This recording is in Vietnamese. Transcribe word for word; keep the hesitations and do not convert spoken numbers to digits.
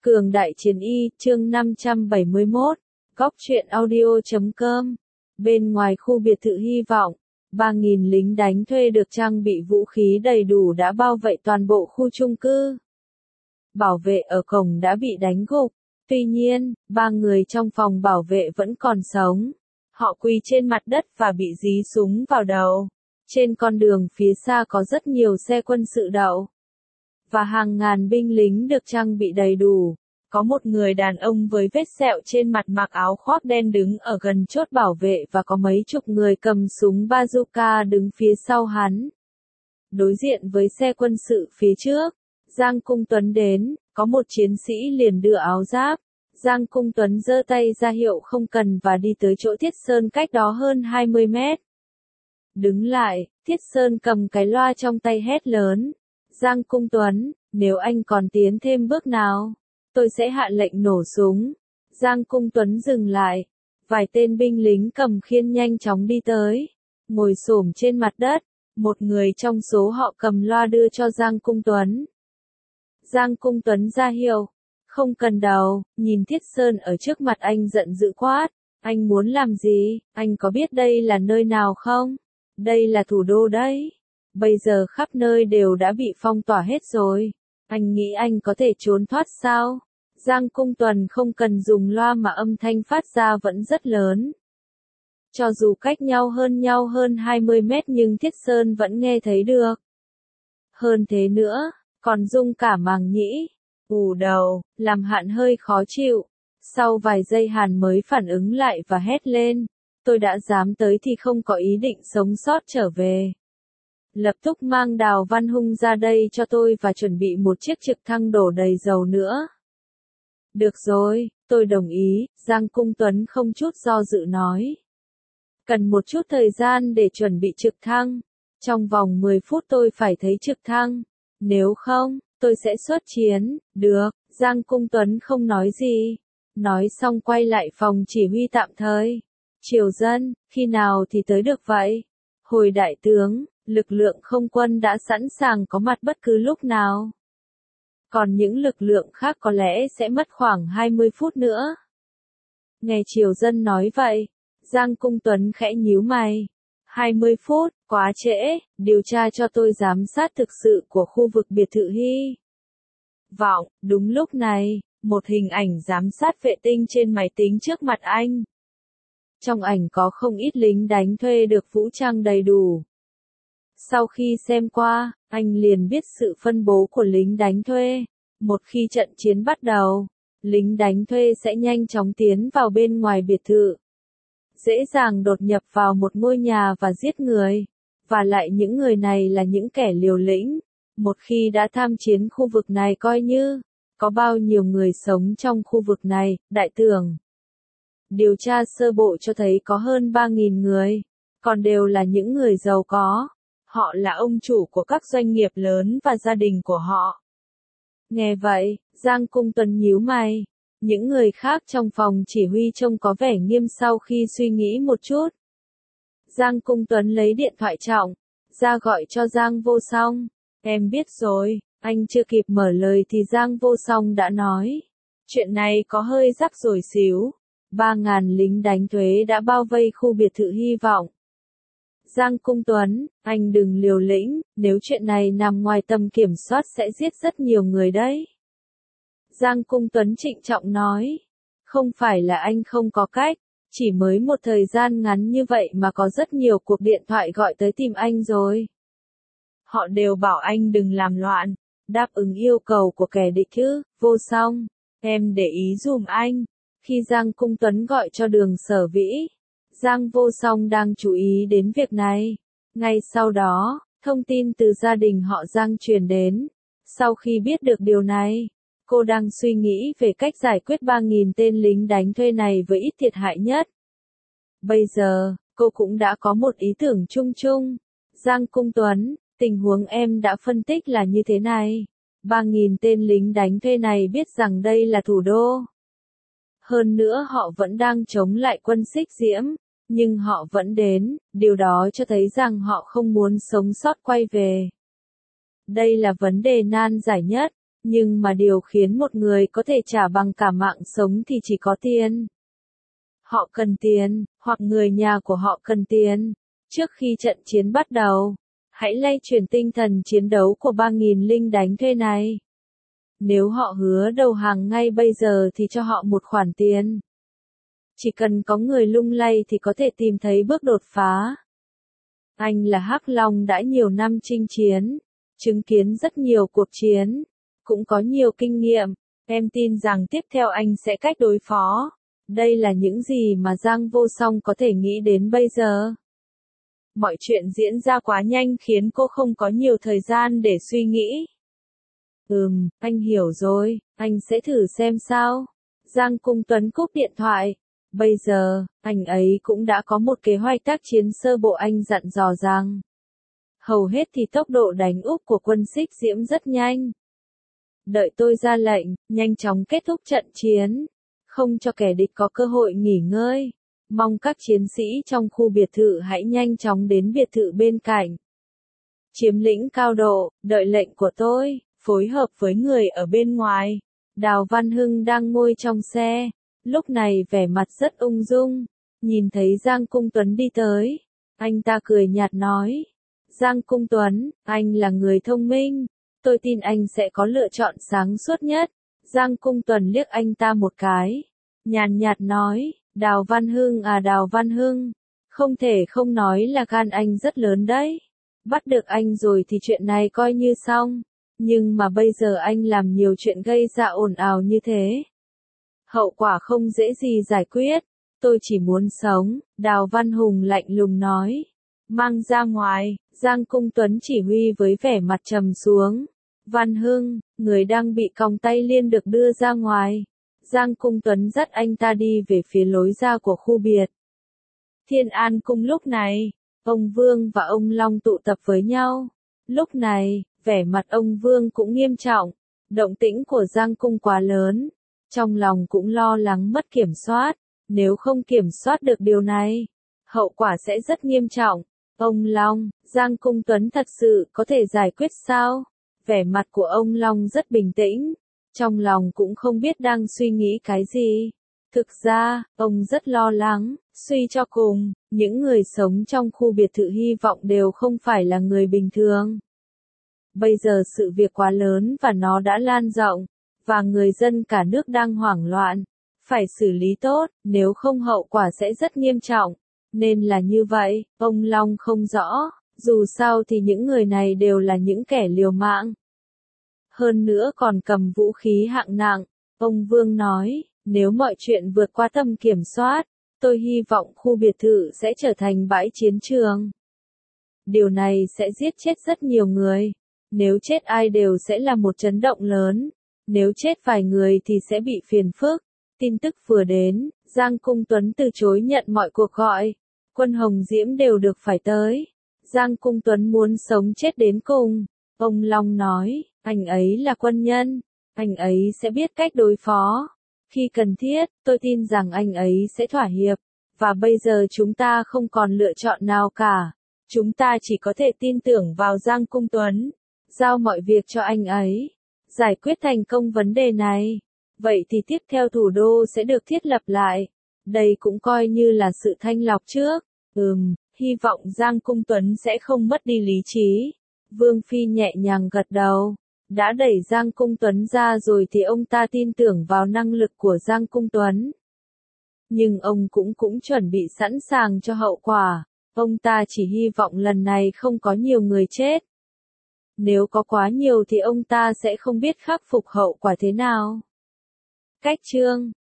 Cường đại chiến y, chương năm trăm bảy mươi mốt, góc truyện audio chấm com. Bên ngoài khu biệt thự hy vọng, ba nghìn lính đánh thuê được trang bị vũ khí đầy đủ đã bao vây toàn bộ khu chung cư. Bảo vệ ở cổng đã bị đánh gục, tuy nhiên, ba người trong phòng bảo vệ vẫn còn sống. Họ quỳ trên mặt đất và bị dí súng vào đầu. Trên con đường phía xa có rất nhiều xe quân sự đậu. Và hàng ngàn binh lính được trang bị đầy đủ. Có một người đàn ông với vết sẹo trên mặt mặc áo khoác đen đứng ở gần chốt bảo vệ và có mấy chục người cầm súng bazooka đứng phía sau hắn. Đối diện với xe quân sự phía trước, Giang Cung Tuấn đến, có một chiến sĩ liền đưa áo giáp. Giang Cung Tuấn giơ tay ra hiệu không cần và đi tới chỗ Thiết Sơn cách đó hơn hai mươi mét. Đứng lại, Thiết Sơn cầm cái loa trong tay hét lớn. Giang Cung Tuấn, nếu anh còn tiến thêm bước nào, tôi sẽ hạ lệnh nổ súng. Giang Cung Tuấn dừng lại. Vài tên binh lính cầm khiên nhanh chóng đi tới. Ngồi xổm trên mặt đất. Một người trong số họ cầm loa đưa cho Giang Cung Tuấn. Giang Cung Tuấn ra hiệu. Không cần đầu, nhìn Thiết Sơn ở trước mặt anh giận dữ quát. Anh muốn làm gì? Anh có biết đây là nơi nào không? Đây là thủ đô đấy. Bây giờ khắp nơi đều đã bị phong tỏa hết rồi. Anh nghĩ anh có thể trốn thoát sao? Giang Cung Tuấn không cần dùng loa mà âm thanh phát ra vẫn rất lớn. Cho dù cách nhau hơn nhau hơn hai mươi mét nhưng Thiết Sơn vẫn nghe thấy được. Hơn thế nữa, còn rung cả màng nhĩ. Ù đầu, làm Hạn hơi khó chịu. Sau vài giây Hàn mới phản ứng lại và hét lên. Tôi đã dám tới thì không có ý định sống sót trở về. Lập tức mang Đào Văn Hung ra đây cho tôi và chuẩn bị một chiếc trực thăng đổ đầy dầu nữa. Được rồi, tôi đồng ý, Giang Cung Tuấn không chút do dự nói. Cần một chút thời gian để chuẩn bị trực thăng. Trong vòng mười phút tôi phải thấy trực thăng. Nếu không, tôi sẽ xuất chiến. Được, Giang Cung Tuấn không nói gì. Nói xong quay lại phòng chỉ huy tạm thời. Triều Dân, khi nào thì tới được vậy? Hồi đại tướng, lực lượng không quân đã sẵn sàng có mặt bất cứ lúc nào. Còn những lực lượng khác có lẽ sẽ mất khoảng hai mươi phút nữa. Nghe Triều Dân nói vậy, Giang Cung Tuấn khẽ nhíu mày. hai mươi phút, quá trễ, điều tra cho tôi giám sát thực sự của khu vực biệt thự Hy vọng. Đúng lúc này, một hình ảnh giám sát vệ tinh trên máy tính trước mặt anh. Trong ảnh có không ít lính đánh thuê được vũ trang đầy đủ. Sau khi xem qua, anh liền biết sự phân bố của lính đánh thuê. Một khi trận chiến bắt đầu, lính đánh thuê sẽ nhanh chóng tiến vào bên ngoài biệt thự. Dễ dàng đột nhập vào một ngôi nhà và giết người. Và lại những người này là những kẻ liều lĩnh. Một khi đã tham chiến khu vực này coi như, có bao nhiêu người sống trong khu vực này, đại tưởng. Điều tra sơ bộ cho thấy có hơn ba nghìn người, còn đều là những người giàu có. Họ là ông chủ của các doanh nghiệp lớn và gia đình của họ. Nghe vậy, Giang Cung Tuấn nhíu mày. Những người khác trong phòng chỉ huy trông có vẻ nghiêm sau khi suy nghĩ một chút. Giang Cung Tuấn lấy điện thoại trọng, ra gọi cho Giang Vô Song. Em biết rồi, anh chưa kịp mở lời thì Giang Vô Song đã nói. Chuyện này có hơi rắc rối xíu. Ba ngàn lính đánh thuê đã bao vây khu biệt thự Hy vọng. Giang Cung Tuấn, anh đừng liều lĩnh, nếu chuyện này nằm ngoài tầm kiểm soát sẽ giết rất nhiều người đấy. Giang Cung Tuấn trịnh trọng nói. Không phải là anh không có cách, chỉ mới một thời gian ngắn như vậy mà có rất nhiều cuộc điện thoại gọi tới tìm anh rồi. Họ đều bảo anh đừng làm loạn, đáp ứng yêu cầu của kẻ địch chứ. Vô Song, em để ý dùm anh. Khi Giang Cung Tuấn gọi cho Đường Sở Vĩ, Giang Vô Song đang chú ý đến việc này. Ngay sau đó, thông tin từ gia đình họ Giang truyền đến. Sau khi biết được điều này, cô đang suy nghĩ về cách giải quyết ba nghìn tên lính đánh thuê này với ít thiệt hại nhất. Bây giờ, cô cũng đã có một ý tưởng chung chung. Giang Cung Tuấn, tình huống em đã phân tích là như thế này. ba nghìn tên lính đánh thuê này biết rằng đây là thủ đô. Hơn nữa họ vẫn đang chống lại quân Xích Diễm, nhưng họ vẫn đến, điều đó cho thấy rằng họ không muốn sống sót quay về. Đây là vấn đề nan giải nhất. Nhưng mà điều khiến một người có thể trả bằng cả mạng sống thì chỉ có tiền. Họ cần tiền, hoặc người nhà của họ cần tiền. Trước khi trận chiến bắt đầu, hãy lay chuyển tinh thần chiến đấu của ba nghìn lính đánh thuê này. Nếu họ hứa đầu hàng ngay bây giờ thì cho họ một khoản tiền. Chỉ cần có người lung lay thì có thể tìm thấy bước đột phá. Anh là Hắc Long đã nhiều năm chinh chiến, chứng kiến rất nhiều cuộc chiến, cũng có nhiều kinh nghiệm. Em tin rằng tiếp theo anh sẽ cách đối phó. Đây là những gì mà Giang Vô Song có thể nghĩ đến bây giờ. Mọi chuyện diễn ra quá nhanh khiến cô không có nhiều thời gian để suy nghĩ. Ừm, anh hiểu rồi, anh sẽ thử xem sao. Giang Cung Tuấn cúp điện thoại. Bây giờ, anh ấy cũng đã có một kế hoạch tác chiến sơ bộ. Anh dặn dò rằng, hầu hết thì tốc độ đánh úp của quân Xích Diễm rất nhanh. Đợi tôi ra lệnh, nhanh chóng kết thúc trận chiến, không cho kẻ địch có cơ hội nghỉ ngơi. Mong các chiến sĩ trong khu biệt thự hãy nhanh chóng đến biệt thự bên cạnh. Chiếm lĩnh cao độ, đợi lệnh của tôi, phối hợp với người ở bên ngoài. Đào Văn Hưng đang ngồi trong xe, lúc này vẻ mặt rất ung dung, nhìn thấy Giang Cung Tuấn đi tới. Anh ta cười nhạt nói, Giang Cung Tuấn, anh là người thông minh, tôi tin anh sẽ có lựa chọn sáng suốt nhất. Giang Cung Tuấn liếc anh ta một cái, nhàn nhạt nói, Đào Văn Hưng à Đào Văn Hưng, không thể không nói là gan anh rất lớn đấy. Bắt được anh rồi thì chuyện này coi như xong, nhưng mà bây giờ anh làm nhiều chuyện gây ra ồn ào như thế. Hậu quả không dễ gì giải quyết, tôi chỉ muốn sống, Đào Văn Hùng lạnh lùng nói. Mang ra ngoài, Giang Cung Tuấn chỉ huy với vẻ mặt trầm xuống. Văn Hưng, người đang bị còng tay liên được đưa ra ngoài. Giang Cung Tuấn dắt anh ta đi về phía lối ra của khu biệt. Thiên An Cung lúc này, ông Vương và ông Long tụ tập với nhau. Lúc này, vẻ mặt ông Vương cũng nghiêm trọng, động tĩnh của Giang Cung quá lớn. Trong lòng cũng lo lắng mất kiểm soát, nếu không kiểm soát được điều này, hậu quả sẽ rất nghiêm trọng. Ông Long, Giang Cung Tuấn thật sự có thể giải quyết sao? Vẻ mặt của ông Long rất bình tĩnh, trong lòng cũng không biết đang suy nghĩ cái gì. Thực ra, ông rất lo lắng, suy cho cùng, những người sống trong khu biệt thự hy vọng đều không phải là người bình thường. Bây giờ sự việc quá lớn và nó đã lan rộng, và người dân cả nước đang hoảng loạn. Phải xử lý tốt, nếu không hậu quả sẽ rất nghiêm trọng. Nên là như vậy, ông Long không rõ, dù sao thì những người này đều là những kẻ liều mạng. Hơn nữa còn cầm vũ khí hạng nặng, ông Vương nói, nếu mọi chuyện vượt qua tầm kiểm soát, tôi hy vọng khu biệt thự sẽ trở thành bãi chiến trường. Điều này sẽ giết chết rất nhiều người, nếu chết ai đều sẽ là một chấn động lớn, nếu chết vài người thì sẽ bị phiền phức. Tin tức vừa đến, Giang Cung Tuấn từ chối nhận mọi cuộc gọi, quân Hồng Diễm đều được phải tới. Giang Cung Tuấn muốn sống chết đến cùng. Ông Long nói, anh ấy là quân nhân, anh ấy sẽ biết cách đối phó. Khi cần thiết, tôi tin rằng anh ấy sẽ thỏa hiệp, và bây giờ chúng ta không còn lựa chọn nào cả. Chúng ta chỉ có thể tin tưởng vào Giang Cung Tuấn, giao mọi việc cho anh ấy, giải quyết thành công vấn đề này. Vậy thì tiếp theo thủ đô sẽ được thiết lập lại. Đây cũng coi như là sự thanh lọc trước. Ừm, hy vọng Giang Cung Tuấn sẽ không mất đi lý trí. Vương Phi nhẹ nhàng gật đầu. Đã đẩy Giang Cung Tuấn ra rồi thì ông ta tin tưởng vào năng lực của Giang Cung Tuấn. Nhưng ông cũng cũng chuẩn bị sẵn sàng cho hậu quả. Ông ta chỉ hy vọng lần này không có nhiều người chết. Nếu có quá nhiều thì ông ta sẽ không biết khắc phục hậu quả thế nào. Cách chương